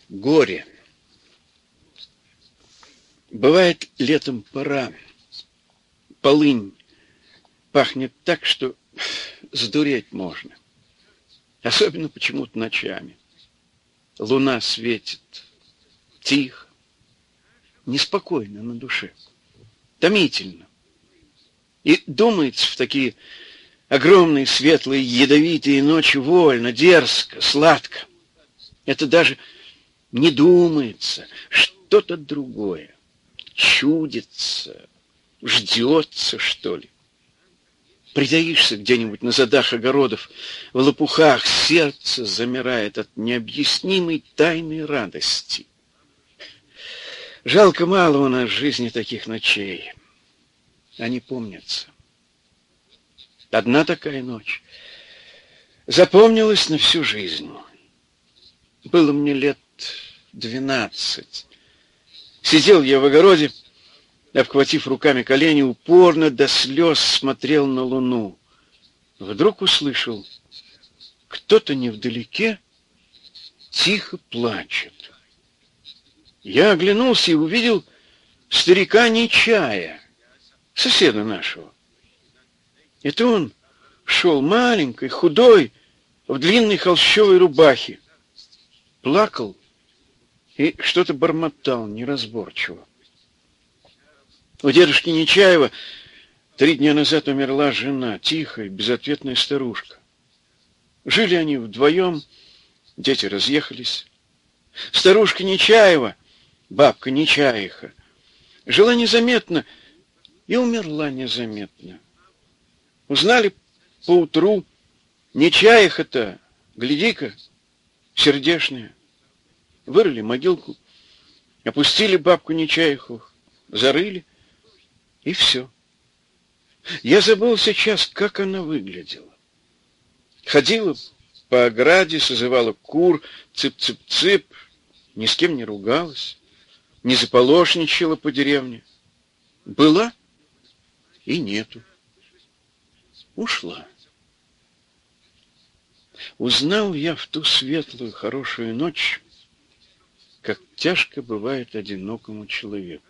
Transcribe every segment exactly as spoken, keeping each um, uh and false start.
Горе. Бывает летом пора. Полынь пахнет так, что сдуреть можно. Особенно почему-то ночами. Луна светит тихо, неспокойно на душе, томительно. И думается в такие огромные, светлые, ядовитые ночи вольно, дерзко, сладко. Это даже не думается, что-то другое. Чудится, ждется, что ли. Притаишься где-нибудь на задах огородов, в лопухах, сердце замирает от необъяснимой тайной радости. Жалко, мало у нас в жизни таких ночей. Они помнятся. Одна такая ночь запомнилась на всю жизнь. Было мне лет двенадцать. Сидел я в огороде, обхватив руками колени, упорно до слез смотрел на луну. Вдруг услышал, кто-то невдалеке тихо плачет. Я оглянулся и увидел старика Нечая, соседа нашего. Это он шел маленький, худой, в длинной холщовой рубахе. Плакал и что-то бормотал неразборчиво. У дедушки Нечаева три дня назад умерла жена, тихая, безответная старушка. Жили они вдвоем, дети разъехались. Старушка Нечаева, бабка Нечаиха, жила незаметно и умерла незаметно. Узнали поутру, Нечаиха-то, гляди-ка, сердешная. Вырыли могилку, опустили бабку Нечаиху, зарыли, и все. Я забыл сейчас, как она выглядела. Ходила по ограде, созывала кур, цып-цып-цып, ни с кем не ругалась, не заполошничала по деревне. Была и нету. Ушла. Узнал я в ту светлую, хорошую ночь, как тяжко бывает одинокому человеку.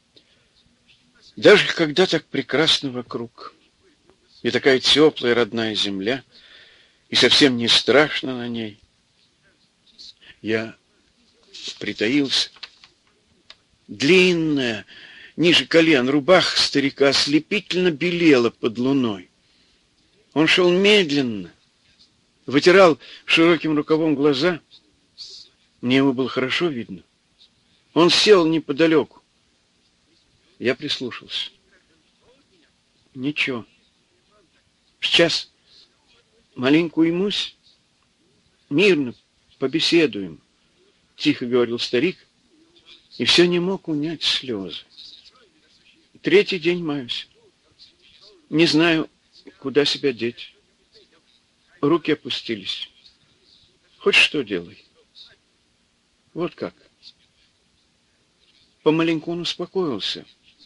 Даже когда так прекрасно вокруг, и такая теплая родная земля, и совсем не страшно на ней, я притаился. Длинная, ниже колен, рубаха старика ослепительно белела под луной. Он шел медленно, вытирал широким рукавом глаза. Мне его было хорошо видно. Он сел неподалеку. Я прислушался. Ничего. Сейчас маленько уймусь, мирно побеседуем, тихо говорил старик, и все не мог унять слезы. Третий день маюсь. Не знаю, куда себя деть. Руки опустились. Хоть что делай. Вот как. Помаленьку он успокоился.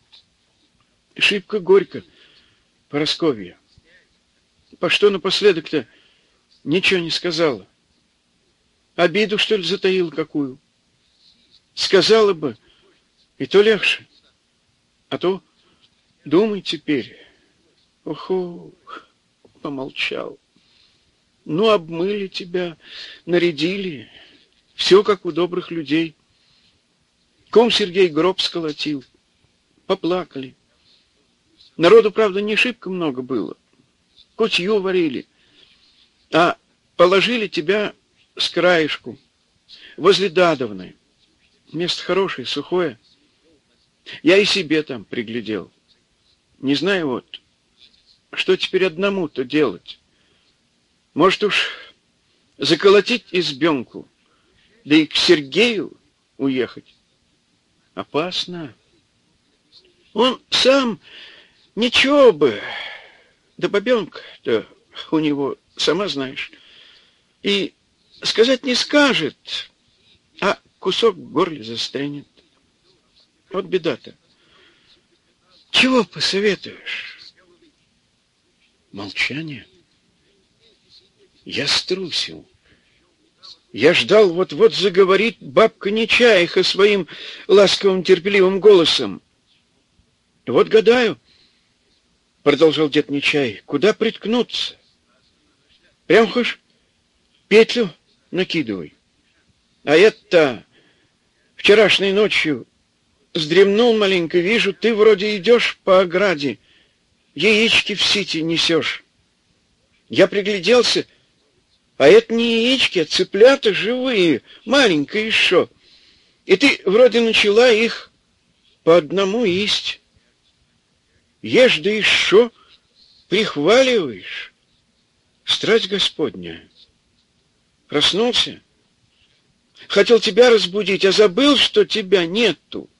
Шибко горько, Парасковья. По что напоследок-то ничего не сказала? Обиду, что ли, затаила какую? Сказала бы, и то легче. А то думай теперь. Охо, помолчал. Ну, обмыли тебя, нарядили. Все, как у добрых людей. Кум Сергей гроб сколотил. Поплакали. Народу, правда, не шибко много было. Кутью варили. А положили тебя с краешку, возле Дадовны. Место хорошее, сухое. Я и себе там приглядел. Не знаю вот, что теперь одному-то делать. Может уж заколотить избенку, да и к Сергею уехать. Опасно. Он сам ничего бы, да бабенка-то у него, сама знаешь, и сказать не скажет, а кусок в горле застрянет. Вот беда-то. Чего посоветуешь? Молчание. Я струсил. Я ждал, вот-вот заговорит бабка Нечаиха своим ласковым терпеливым голосом. Вот гадаю, продолжал дед Нечай, куда приткнуться? Прям хоть петлю накидывай. А это вчерашней ночью вздремнул маленько, вижу, ты вроде идешь по ограде, яички в сити несешь. Я пригляделся, а это не яички, а цыплята живые, маленькие еще. И ты вроде начала их по одному есть. Ешь да еще прихваливаешь. Страсть Господня. Проснулся? Хотел тебя разбудить, а забыл, что тебя нету.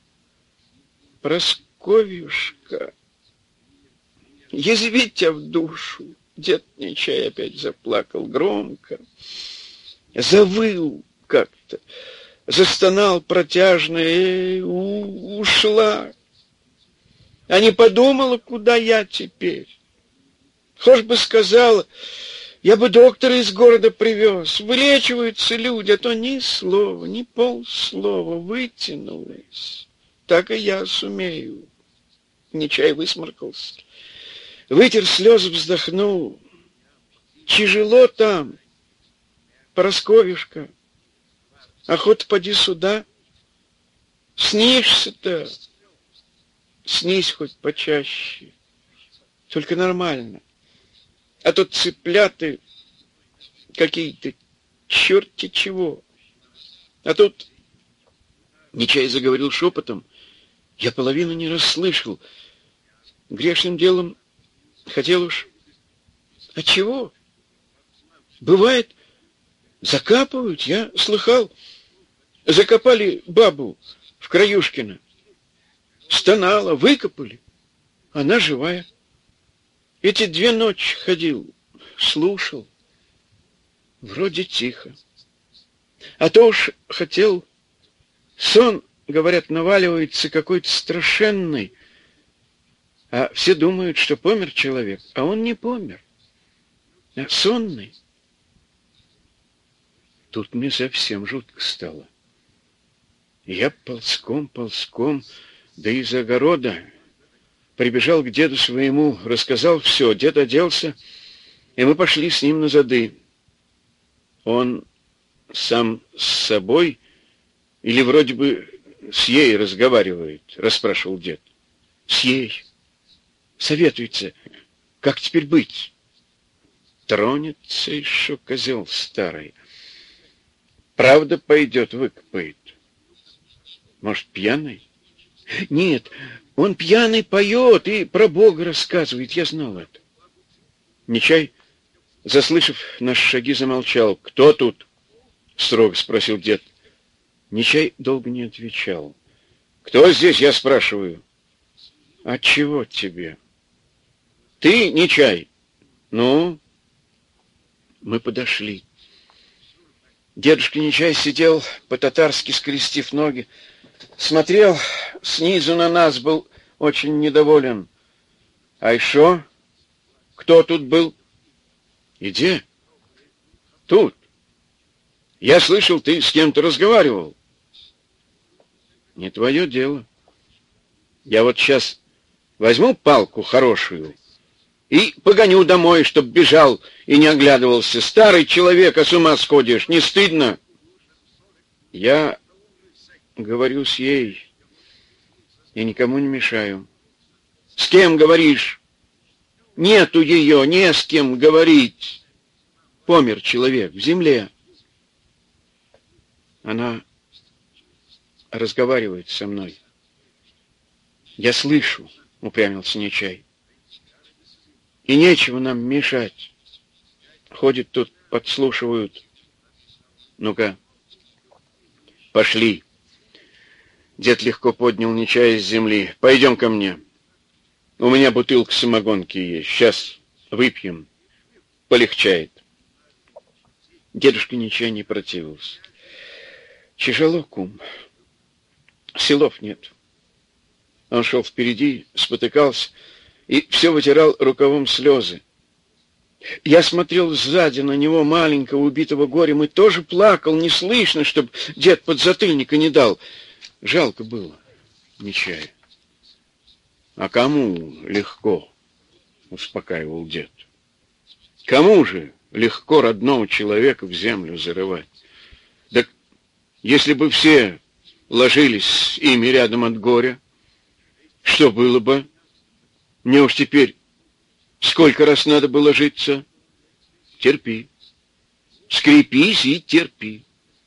Просковьюшка, язвить тебя в душу. Дед Нечай опять заплакал громко, завыл как-то, застонал протяжно и ушла. А не подумала, куда я теперь. Хоть бы сказала, я бы доктора из города привез. Вылечиваются люди, а то ни слова, ни полслова вытянулось. Так и я сумею. Нечай высморкался. Вытер слезы, вздохнул. Тяжело там, Просковьюшка. Охота поди сюда. Снишься-то. Снись хоть почаще. Только нормально. А то цыпляты какие-то, черти чего. А тут Нечай заговорил шепотом. Я половину не расслышал. Грешным делом хотел уж... А чего? Бывает, закапывают, я слыхал. Закопали бабу в Краюшкино. Стонала, выкопали. Она живая. Эти две ночи ходил, слушал. Вроде тихо. А то уж хотел... Сон, говорят, наваливается какой-то страшенный. А все думают, что помер человек, а он не помер. А сонный. Тут мне совсем жутко стало. Я ползком-ползком, да из огорода прибежал к деду своему, рассказал все. Дед оделся, и мы пошли с ним на зады. Он сам с собой или вроде бы с ей разговаривает, расспрашивал дед. С ей. Советуется, как теперь быть? Тронется еще козел старый. Правда пойдет, выкопает. Может, пьяный? Нет, он пьяный поет и про Бога рассказывает, я знал это. Нечай, заслышав наши шаги, замолчал. «Кто тут?» — строго спросил дед. Нечай долго не отвечал. «Кто здесь, я спрашиваю?» «А чего тебе?» «Ты, Нечай?» «Ну?» Мы подошли. Дедушка Нечай сидел, по-татарски скрестив ноги, смотрел снизу на нас, был очень недоволен. «А еще? Кто тут был?» «Иди. Тут. Я слышал, ты с кем-то разговаривал». «Не твое дело. Я вот сейчас возьму палку хорошую и погоню домой, чтоб бежал и не оглядывался. Старый человек, а с ума сходишь. Не стыдно?» «Я говорю с ей. Я никому не мешаю». «С кем говоришь?» «Нету ее, не с кем говорить. Помер человек в земле». Она разговаривает со мной. «Я слышу», — упрямился Нечай. «И нечего нам мешать. Ходят тут, подслушивают. Ну-ка, пошли». Дед легко поднял Нечая с земли. «Пойдем ко мне. У меня бутылка самогонки есть. Сейчас выпьем. Полегчает». Дедушка Нечай не противился. «Тяжело, кум. Силов нет». Он шел впереди, спотыкался и все вытирал рукавом слезы. Я смотрел сзади на него, маленького, убитого горем, и тоже плакал, не слышно, чтоб дед подзатыльника не дал. Жалко было Нечая. А кому легко, успокаивал дед. Кому же легко родного человека в землю зарывать? Да если бы все ложились с ими рядом от горя, что было бы? Мне уж теперь сколько раз надо было ложиться? Терпи. Скрепись и терпи.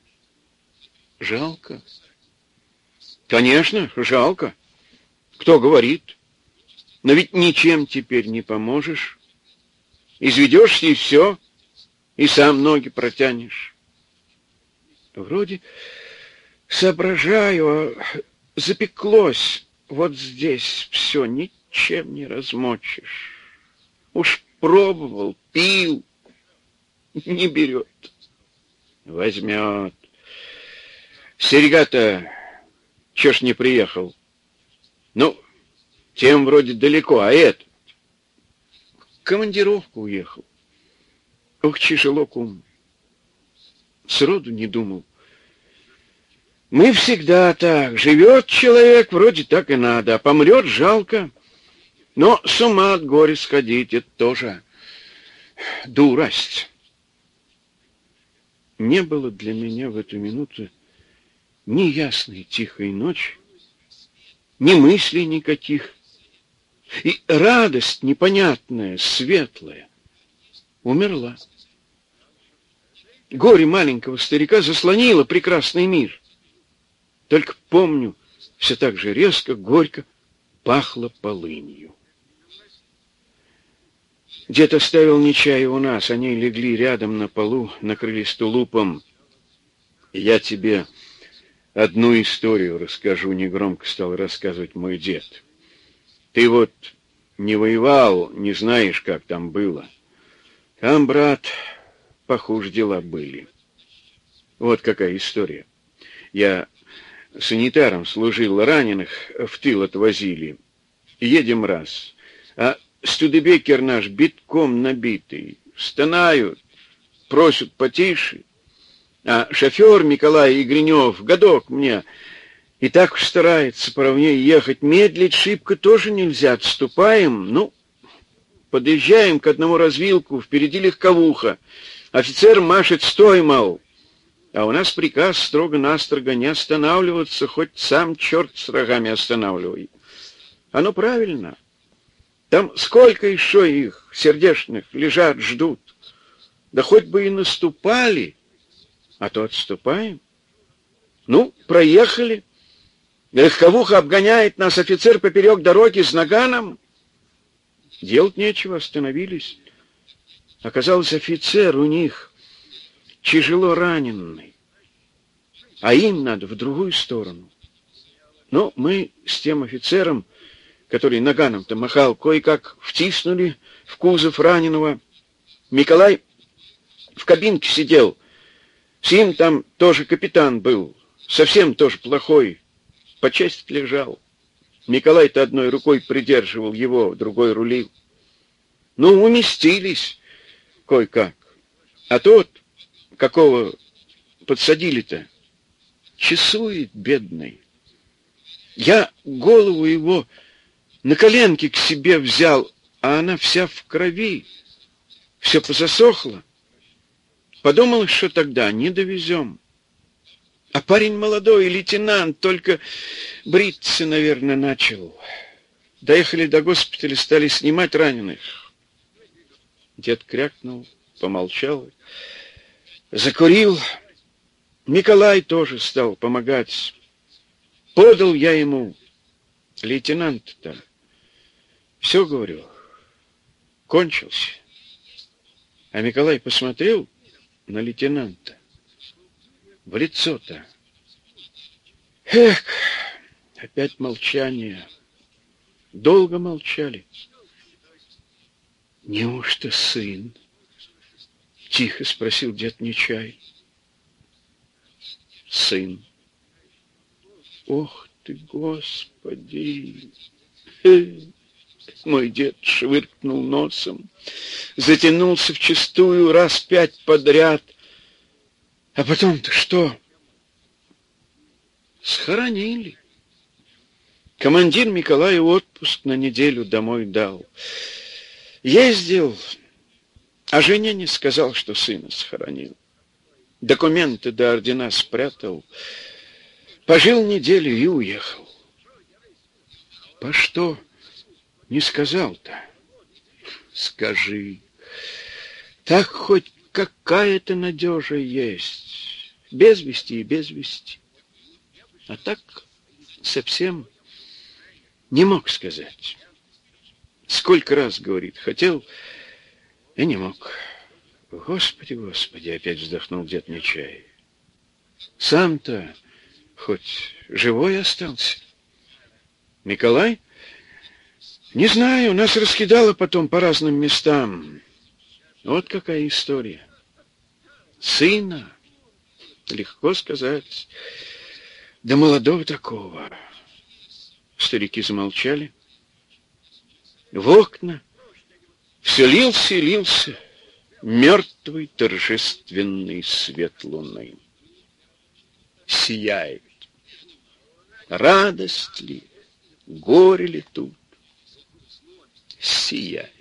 Жалко. Конечно, жалко. Кто говорит? Но ведь ничем теперь не поможешь. Изведешься и все, и сам ноги протянешь. Вроде соображаю, а запеклось вот здесь все, ничем не размочишь. Уж пробовал, пил, не берет. Возьмет. Серега-то чё ж не приехал? Ну, тем вроде далеко, а это? Командировку уехал. Ох, тяжело, кум. Сроду не думал. Мы всегда так. Живет человек, вроде так и надо, а помрет жалко. Но с ума от горя сходить — это тоже дурость. Не было для меня в эту минуту ни ясной тихой ночи, ни мыслей никаких, и радость непонятная, светлая умерла. Горе маленького старика заслонило прекрасный мир. Только помню, все так же резко, горько пахло полынью. Дед оставил Нечая у нас, они легли рядом на полу, накрылись тулупом. Я тебе одну историю расскажу, негромко стал рассказывать мой дед. Ты вот не воевал, не знаешь, как там было. Там, брат, похуже дела были. Вот какая история. Я санитаром служил, раненых в тыл отвозили. Едем раз, а Студебекер наш битком набитый. Стонают, просят потише. А шофер Николай Игренев, годок мне, и так уж старается поровнее ехать. Медлить шибко тоже нельзя. Отступаем, ну, подъезжаем к одному развилку, впереди легковуха. Офицер машет: стой, мол. А у нас приказ строго-настрого не останавливаться, хоть сам черт с рогами останавливай. Оно правильно. Там сколько еще их, сердечных, лежат, ждут. Да хоть бы и наступали, а то отступаем. Ну, проехали. Легковуха обгоняет нас, офицер поперек дороги с наганом. Делать нечего, остановились. Оказалось, офицер у них тяжело раненый, а им надо в другую сторону. Но мы с тем офицером, который наганом-то махал, кое-как втиснули в кузов раненого. Николай в кабинке сидел. С ним там тоже капитан был, совсем тоже плохой, по части лежал. Николай-то одной рукой придерживал его, другой рулил. Ну, уместились кое-как. А тот, какого подсадили-то, чесует, бедный. Я голову его на коленки к себе взял, а она вся в крови, все позасохло. Подумал, что тогда не довезем. А парень молодой, лейтенант, только бриться, наверное, начал. Доехали до госпиталя, стали снимать раненых. Дед крякнул, помолчал, закурил. Николай тоже стал помогать. Подал я ему, лейтенант-то. Все, говорю, кончился. А Николай посмотрел на лейтенанта в лицо-то. Эх, опять молчание. Долго молчали. Неужто сын? Тихо спросил дед Нечай. Сын. Ох ты, Господи! Эх. Мой дед швыркнул носом, затянулся вчистую раз пять подряд. А потом-то что? Схоронили. Командир Миколаю отпуск на неделю домой дал. Ездил, а жене не сказал, что сына схоронил. Документы до ордена спрятал. Пожил неделю и уехал. По что не сказал-то? Скажи. Так хоть какая-то надежа есть. Без вести и без вести. А так совсем не мог сказать. Сколько раз, говорит, хотел и не мог. Господи, Господи, опять вздохнул дед Нечай. Сам-то хоть живой остался? Николай? Не знаю, нас раскидало потом по разным местам. Вот какая история. Сына, легко сказать, да молодого такого. Старики замолчали. В окна все лился и лился мертвый торжественный свет луны. Сияет. Радость ли, горе ли тут? Сияет.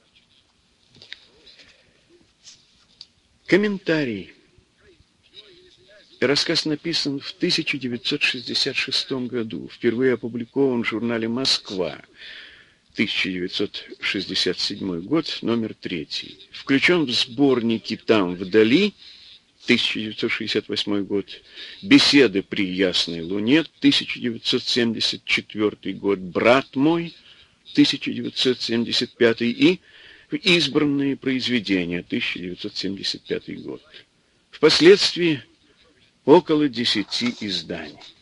Комментарий. Рассказ написан в тысяча девятьсот шестьдесят шестом году. Впервые опубликован в журнале «Москва». тысяча девятьсот шестьдесят седьмой год, номер третий. Включен в сборники «Там вдали», тысяча девятьсот шестьдесят восьмой год, «Беседы при ясной луне», тысяча девятьсот семьдесят четвёртый год, «Брат мой», тысяча девятьсот семьдесят пятый и «Избранные произведения», тысяча девятьсот семьдесят пятый год. Впоследствии около десяти изданий.